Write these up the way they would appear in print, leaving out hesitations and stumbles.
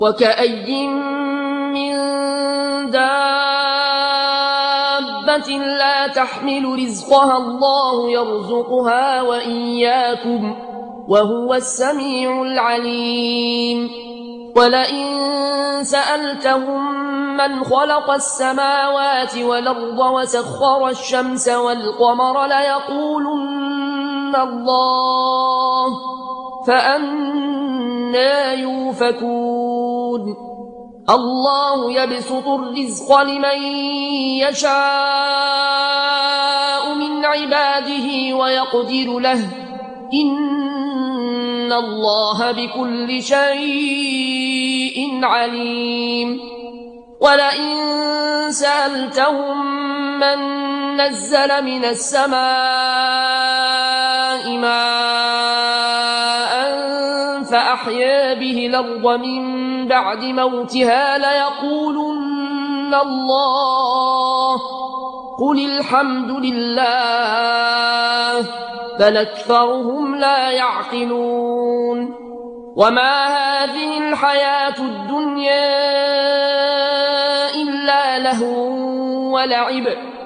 وكأي من دابة لا تحمل رزقها الله يرزقها وإياكم وهو السميع العليم ولئن سألتهم من خلق السماوات والأرض وسخر الشمس والقمر ليقولن الله فأنى يؤفكون الله يبسط الرزق لمن يشاء من عباده ويقدر له إن الله بكل شيء عليم ولئن سألتهم من نزل من السماء ماء فأحيا به الأرض من بعد موتها ليقولن الله قل الحمد لله بل أكثرهم لا يعقلون وما هذه الحياة الدنيا إلا لهو ولعب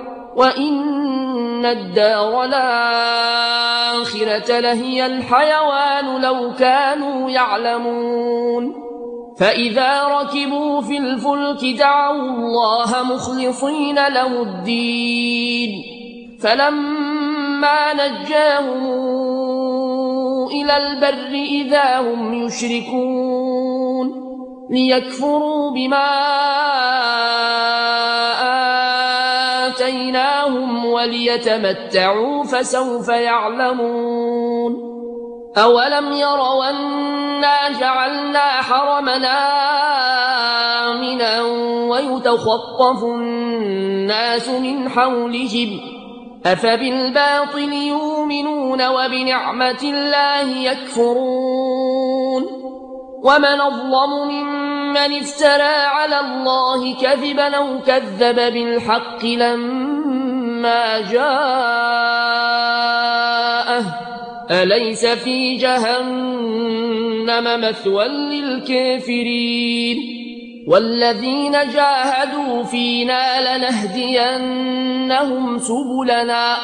وإن الدار الآخرة لهي الحيوان لو كانوا يعلمون فإذا ركبوا في الفلك دعوا الله مخلصين له الدين فلما نجاهم إلى البر إذا هم يشركون ليكفروا بما آتيناهم وليتمتعوا فسوف يعلمون أولم يروا أنا جعلنا حرمنا آمنا ويتخطف الناس من حولهم أفبالباطل يؤمنون وبنعمة الله يكفرون ومن أظلم ممن افترى على الله كذبا أو كذب بالحق لما جاءه أليس في جهنم مثوى للكافرين والذين جاهدوا فينا لنهدينهم سبلنا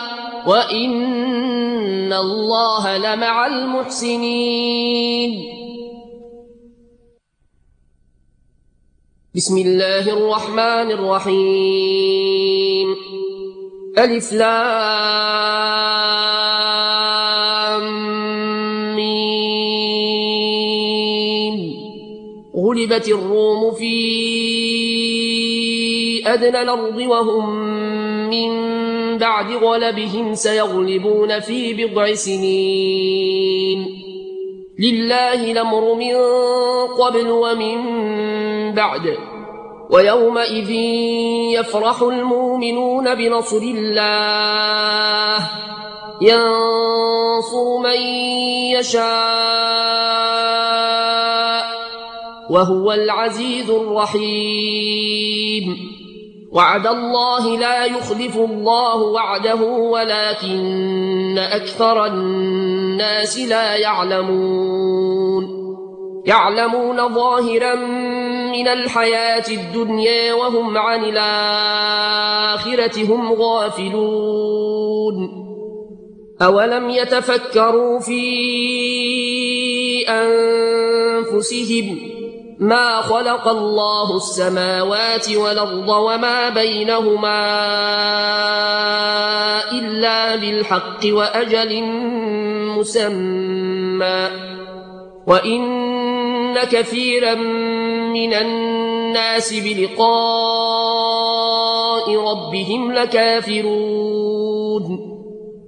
وإن الله لمع المحسنين بسم الله الرحمن الرحيم ألف لام ميم غلبت الروم في أدنى الأرض وهم من بعد غلبهم سيغلبون في بضع سنين لله الأمر من قبل ومن بعد ويومئذ يفرح المؤمنون بنصر الله ينصر من يشاء وهو العزيز الرحيم وعد الله لا يخلف الله وعده ولكن أكثر الناس لا يعلمون ظاهرا من الحياة الدنيا وهم عن الآخرة هم غافلون أولم يتفكروا في أنفسهم ما خلق الله السماوات والأرض وما بينهما إلا بالحق وأجل مسمى وإن كثيرا من الناس بلقاء ربهم لكافرون